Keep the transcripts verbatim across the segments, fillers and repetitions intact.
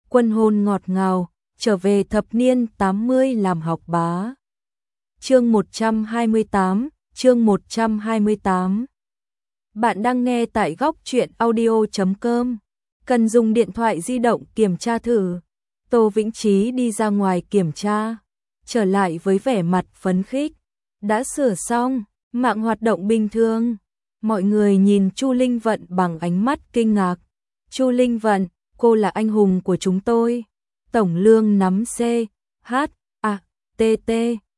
Quân hôn ngọt ngào, trở về thập niên tám mươi làm học bá. Chương một trăm hai mươi tám, chương một trăm hai mươi tám. Bạn đang nghe tại góc truyện audio chấm com. Cần dùng điện thoại di động kiểm tra thử. Tô Vĩnh Chí đi ra ngoài kiểm tra, trở lại với vẻ mặt phấn khích. Đã sửa xong, mạng hoạt động bình thường. Mọi người nhìn Chu Linh Vận bằng ánh mắt kinh ngạc. Chu Linh Vận, cô là anh hùng của chúng tôi. Tổng lương nắm C, H, A, T, T,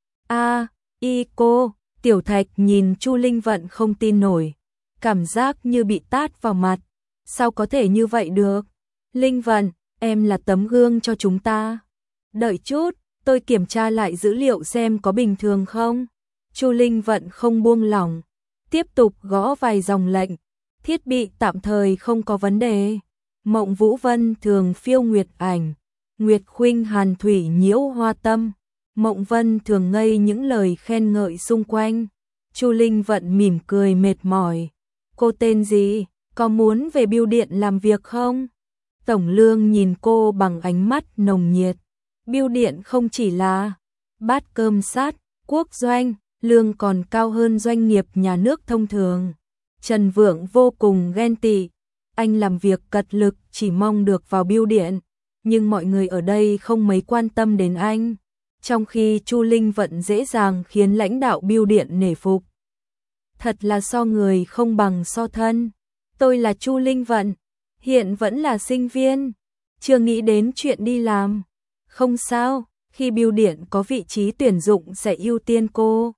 A, I cô. Tiểu Thạch nhìn Chu Linh Vận không tin nổi. Cảm giác như bị tát vào mặt. Sao có thể như vậy được? Linh Vận, em là tấm gương cho chúng ta. Đợi chút, tôi kiểm tra lại dữ liệu xem có bình thường không. Chu Linh Vận không buông lỏng. Tiếp tục gõ vài dòng lệnh. Thiết bị tạm thời không có vấn đề. Mộng Vũ Vân thường phiêu nguyệt ảnh. Nguyệt Khuynh hàn thủy nhiễu hoa tâm. Mộng Vân thường ngây những lời khen ngợi xung quanh. Chu Linh Vận mỉm cười mệt mỏi. Cô tên gì? Có muốn về bưu điện làm việc không? Tổng lương nhìn cô bằng ánh mắt nồng nhiệt. Bưu điện không chỉ là bát cơm sát, quốc doanh, lương còn cao hơn doanh nghiệp nhà nước thông thường. Trần Vượng vô cùng ghen tị. Anh làm việc cật lực chỉ mong được vào bưu điện, nhưng mọi người ở đây không mấy quan tâm đến anh. Trong khi Chu Linh Vận dễ dàng khiến lãnh đạo bưu điện nể phục. Thật là so người không bằng so thân. Tôi là Chu Linh Vận, hiện vẫn là sinh viên, chưa nghĩ đến chuyện đi làm. Không sao, khi bưu điện có vị trí tuyển dụng sẽ ưu tiên cô.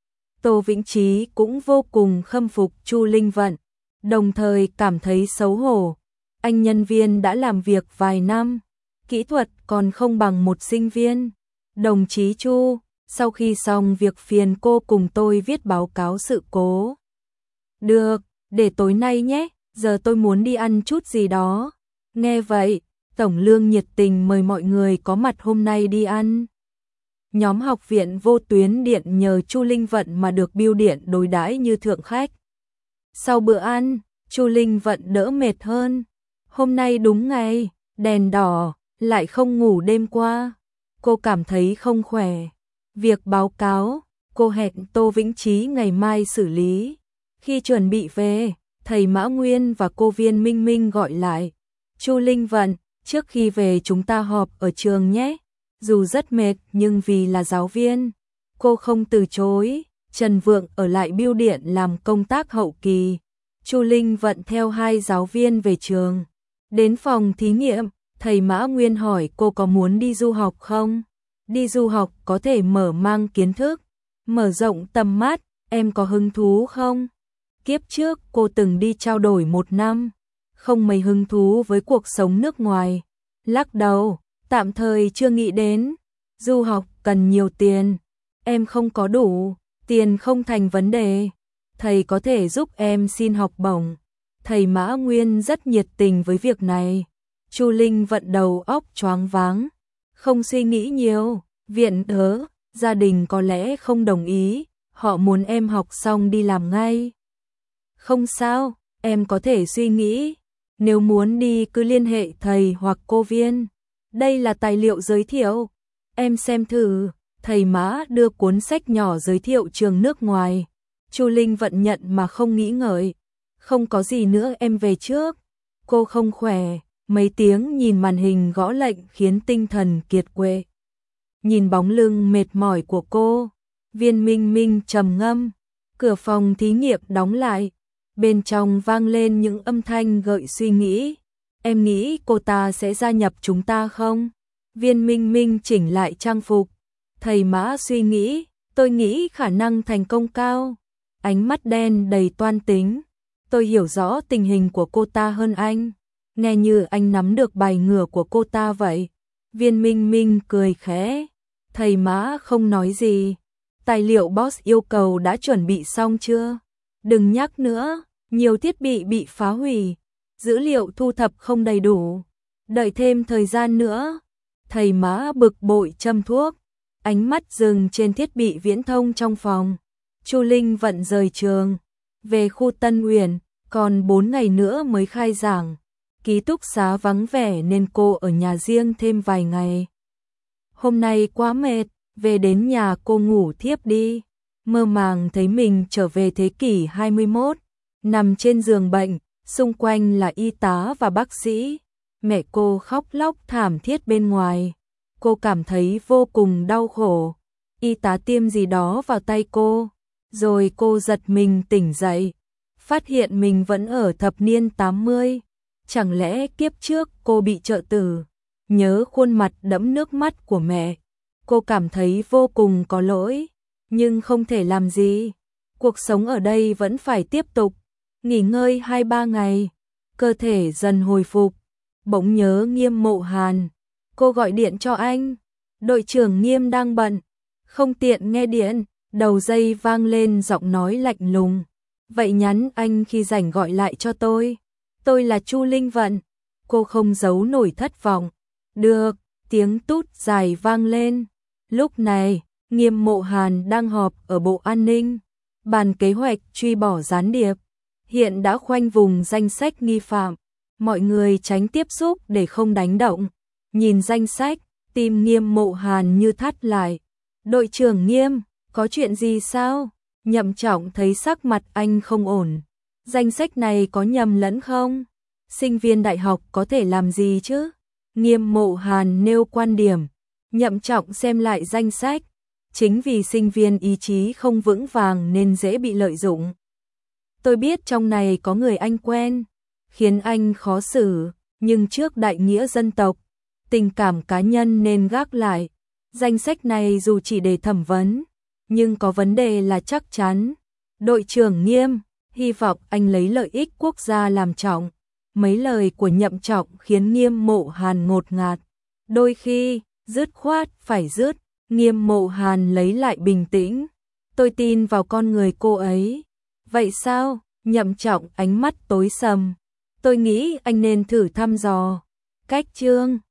Tô Vĩnh Chí cũng vô cùng khâm phục Chu Linh Vận, đồng thời cảm thấy xấu hổ. Anh nhân viên đã làm việc vài năm, kỹ thuật còn không bằng một sinh viên. Đồng chí Chu, sau khi xong việc phiền cô cùng tôi viết báo cáo sự cố. Được, để tối nay nhé, giờ tôi muốn đi ăn chút gì đó. Nghe vậy, Tổng lương nhiệt tình mời mọi người có mặt hôm nay đi ăn. Nhóm học viện vô tuyến điện nhờ Chu Linh Vận mà được bưu điện đối đãi như thượng khách. Sau bữa ăn, Chu Linh Vận đỡ mệt hơn. Hôm nay đúng ngày, đèn đỏ, lại không ngủ đêm qua. Cô cảm thấy không khỏe. Việc báo cáo, cô hẹn Tô Vĩnh Chí ngày mai xử lý. Khi chuẩn bị về, thầy Mã Nguyên và cô Viên Minh Minh gọi lại. Chu Linh Vận, trước khi về chúng ta họp ở trường nhé. Dù rất mệt nhưng vì là giáo viên, cô không từ chối. Trần Vượng ở lại bưu điện làm công tác hậu kỳ. Chu Linh Vận theo hai giáo viên về trường. Đến phòng thí nghiệm, thầy Mã Nguyên hỏi cô có muốn đi du học không? Đi du học có thể mở mang kiến thức, mở rộng tầm mắt, em có hứng thú không? Kiếp trước cô từng đi trao đổi một năm, không mấy hứng thú với cuộc sống nước ngoài. Lắc đầu, tạm thời chưa nghĩ đến. Du học cần nhiều tiền, em không có đủ, tiền không thành vấn đề. Thầy có thể giúp em xin học bổng. Thầy Mã Nguyên rất nhiệt tình với việc này. Chu Linh Vận đầu óc choáng váng, không suy nghĩ nhiều. Viện ớ, gia đình có lẽ không đồng ý, họ muốn em học xong đi làm ngay. Không sao, em có thể suy nghĩ. Nếu muốn đi cứ liên hệ thầy hoặc cô Viên. Đây là tài liệu giới thiệu, em xem thử. Thầy Mã đưa cuốn sách nhỏ giới thiệu trường nước ngoài. Chu Linh Vận nhận mà không nghĩ ngợi. Không có gì nữa, em về trước. Cô không khỏe. Mấy tiếng nhìn màn hình gõ lệnh khiến tinh thần kiệt quệ. Nhìn bóng lưng mệt mỏi của cô, Viên Minh Minh trầm ngâm. Cửa phòng thí nghiệm đóng lại, bên trong vang lên những âm thanh gợi suy nghĩ. Em nghĩ cô ta sẽ gia nhập chúng ta không? Viên Minh Minh chỉnh lại trang phục. Thầy Mã suy nghĩ, tôi nghĩ khả năng thành công cao. Ánh mắt đen đầy toan tính. Tôi hiểu rõ tình hình của cô ta hơn anh. Nghe như anh nắm được bài ngửa của cô ta vậy. Viên Minh Minh cười khẽ. Thầy Mã không nói gì. Tài liệu boss yêu cầu đã chuẩn bị xong chưa? Đừng nhắc nữa, nhiều thiết bị bị phá hủy. Dữ liệu thu thập không đầy đủ. Đợi thêm thời gian nữa. Thầy Mã bực bội châm thuốc. Ánh mắt dừng trên thiết bị viễn thông trong phòng. Chu Linh Vận rời trường. Về khu Tân Uyển, còn bốn ngày nữa mới khai giảng. ký túc xá vắng vẻ nên cô ở nhà riêng thêm vài ngày. Hôm nay quá mệt, về đến nhà cô ngủ thiếp đi, mơ màng thấy mình trở về thế kỷ hai mươi mốt, nằm trên giường bệnh, xung quanh là y tá và bác sĩ. Mẹ cô khóc lóc thảm thiết bên ngoài, cô cảm thấy vô cùng đau khổ. Y tá tiêm gì đó vào tay cô, rồi cô giật mình tỉnh dậy, phát hiện mình vẫn ở thập niên tám mươi. Chẳng lẽ kiếp trước cô bị trợ tử? Nhớ khuôn mặt đẫm nước mắt của mẹ, cô cảm thấy vô cùng có lỗi, nhưng không thể làm gì. Cuộc sống ở đây vẫn phải tiếp tục. Nghỉ ngơi hai ba ngày, cơ thể dần hồi phục. Bỗng nhớ Nghiêm Mộ Hàn, cô gọi điện cho anh. Đội trưởng Nghiêm đang bận, không tiện nghe điện. Đầu dây vang lên giọng nói lạnh lùng. Vậy nhắn anh khi rảnh gọi lại cho tôi. Tôi là Chu Linh Vận. Cô không giấu nổi thất vọng. Được, tiếng tút dài vang lên. Lúc này, Nghiêm Mộ Hàn đang họp ở Bộ An ninh. Bàn kế hoạch truy bỏ gián điệp hiện đã khoanh vùng danh sách nghi phạm. Mọi người tránh tiếp xúc để không đánh động. Nhìn danh sách, tim Nghiêm Mộ Hàn như thắt lại. Đội trưởng Nghiêm, có chuyện gì sao? Nhậm Trọng thấy sắc mặt anh không ổn. Danh sách này có nhầm lẫn không? Sinh viên đại học có thể làm gì chứ? Nghiêm Mộ Hàn nêu quan điểm. Nhậm Trọng xem lại danh sách. Chính vì sinh viên ý chí không vững vàng nên dễ bị lợi dụng. Tôi biết trong này có người anh quen, khiến anh khó xử, nhưng trước đại nghĩa dân tộc, tình cảm cá nhân nên gác lại. Danh sách này dù chỉ để thẩm vấn, nhưng có vấn đề là chắc chắn. Đội trưởng Nghiêm, hy vọng anh lấy lợi ích quốc gia làm trọng. Mấy lời của Nhậm Trọng khiến Nghiêm Mộ Hàn ngột ngạt. Đôi khi, dứt khoát phải dứt. Nghiêm Mộ Hàn lấy lại bình tĩnh. Tôi tin vào con người cô ấy. Vậy sao? Nhậm Trọng ánh mắt tối sầm. Tôi nghĩ anh nên thử thăm dò. Cách Trương